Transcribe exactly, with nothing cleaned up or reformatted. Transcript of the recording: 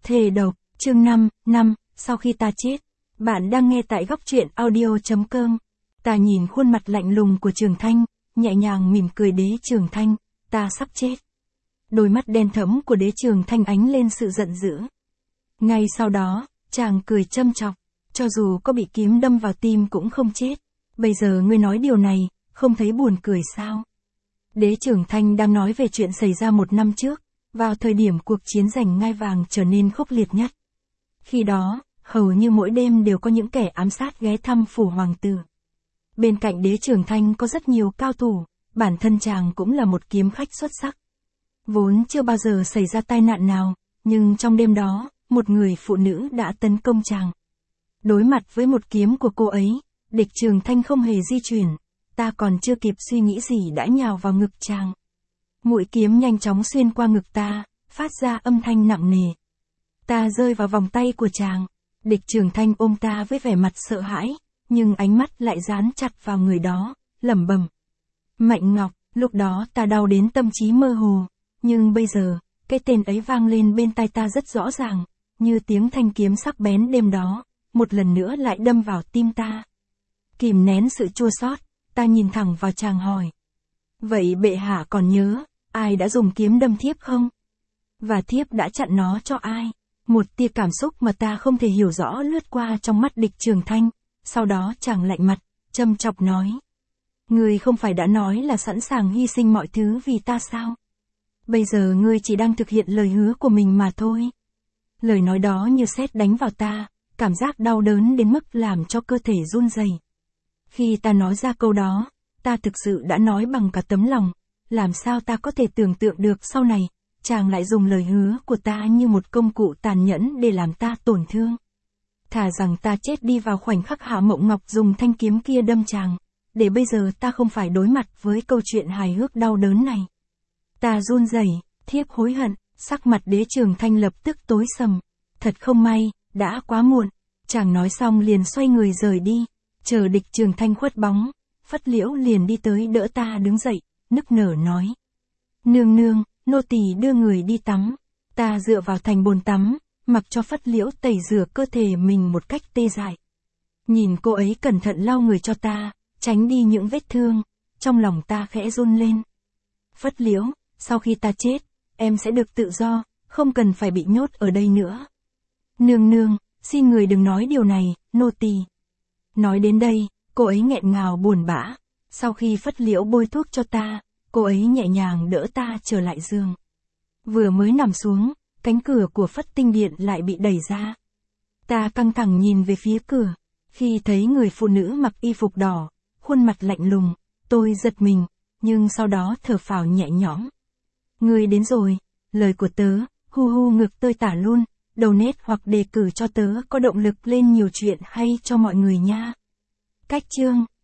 Thề độc, chương năm, năm, sau khi ta chết. Bạn đang nghe tại góc truyện audio.com. Ta nhìn khuôn mặt lạnh lùng của Trường Thanh, nhẹ nhàng mỉm cười. Đế Trường Thanh, ta sắp chết. Đôi mắt đen thẫm của Đế Trường Thanh ánh lên sự giận dữ. Ngay sau đó, chàng cười châm chọc, cho dù có bị kiếm đâm vào tim cũng không chết. Bây giờ ngươi nói điều này, không thấy buồn cười sao? Đế Trường Thanh đang nói về chuyện xảy ra một năm trước, vào thời điểm cuộc chiến giành ngai vàng trở nên khốc liệt nhất. Khi đó, hầu như mỗi đêm đều có những kẻ ám sát ghé thăm phủ hoàng tử. Bên cạnh Đế Trường Thanh có rất nhiều cao thủ, bản thân chàng cũng là một kiếm khách xuất sắc. Vốn chưa bao giờ xảy ra tai nạn nào, nhưng trong đêm đó, một người phụ nữ đã tấn công chàng. Đối mặt với một kiếm của cô ấy, Địch Trường Thanh không hề di chuyển, ta còn chưa kịp suy nghĩ gì đã nhào vào ngực chàng. Mũi kiếm nhanh chóng xuyên qua ngực ta, phát ra âm thanh nặng nề. Ta rơi vào vòng tay của chàng. Địch Trường Thanh ôm ta với vẻ mặt sợ hãi, nhưng ánh mắt lại dán chặt vào người đó, lẩm bẩm. Mạnh Ngọc, lúc đó ta đau đến tâm trí mơ hồ, nhưng bây giờ, cái tên ấy vang lên bên tai ta rất rõ ràng, như tiếng thanh kiếm sắc bén đêm đó, một lần nữa lại đâm vào tim ta. Kìm nén sự chua xót, ta nhìn thẳng vào chàng hỏi. Vậy bệ hạ còn nhớ, ai đã dùng kiếm đâm thiếp không? Và thiếp đã chặn nó cho ai? Một tia cảm xúc mà ta không thể hiểu rõ lướt qua trong mắt Địch Trường Thanh, sau đó chàng lạnh mặt, châm chọc nói. Ngươi không phải đã nói là sẵn sàng hy sinh mọi thứ vì ta sao? Bây giờ ngươi chỉ đang thực hiện lời hứa của mình mà thôi. Lời nói đó như sét đánh vào ta, cảm giác đau đớn đến mức làm cho cơ thể run rẩy. Khi ta nói ra câu đó, ta thực sự đã nói bằng cả tấm lòng, làm sao ta có thể tưởng tượng được sau này, chàng lại dùng lời hứa của ta như một công cụ tàn nhẫn để làm ta tổn thương. Thà rằng ta chết đi vào khoảnh khắc Hạ Mộng Ngọc dùng thanh kiếm kia đâm chàng, để bây giờ ta không phải đối mặt với câu chuyện hài hước đau đớn này. Ta run rẩy, thiếp hối hận, sắc mặt Đế Trường Thanh lập tức tối sầm. Thật không may, đã quá muộn. Chàng nói xong liền xoay người rời đi, chờ Địch Trường Thanh khuất bóng, Phất Liễu liền đi tới đỡ ta đứng dậy, nức nở nói. Nương nương, nô tỳ đưa người đi tắm. Ta dựa vào thành bồn tắm, mặc cho Phất Liễu tẩy rửa cơ thể mình một cách tê dại. Nhìn cô ấy cẩn thận lau người cho ta, tránh đi những vết thương, trong lòng ta khẽ run lên. Phất Liễu, sau khi ta chết, em sẽ được tự do, không cần phải bị nhốt ở đây nữa. Nương nương, xin người đừng nói điều này, nô tỳ. Nói đến đây, cô ấy nghẹn ngào buồn bã. Sau khi Phất Liễu bôi thuốc cho ta, cô ấy nhẹ nhàng đỡ ta trở lại giường. Vừa mới nằm xuống, cánh cửa của Phất Tinh Điện lại bị đẩy ra. Ta căng thẳng nhìn về phía cửa, khi thấy người phụ nữ mặc y phục đỏ, khuôn mặt lạnh lùng, tôi giật mình, nhưng sau đó thở phào nhẹ nhõm. Ngươi đến rồi, lời của tớ, hu hu ngực tơi tả luôn, đầu nết hoặc đề cử cho tớ có động lực lên nhiều chuyện hay cho mọi người nha. Cách chương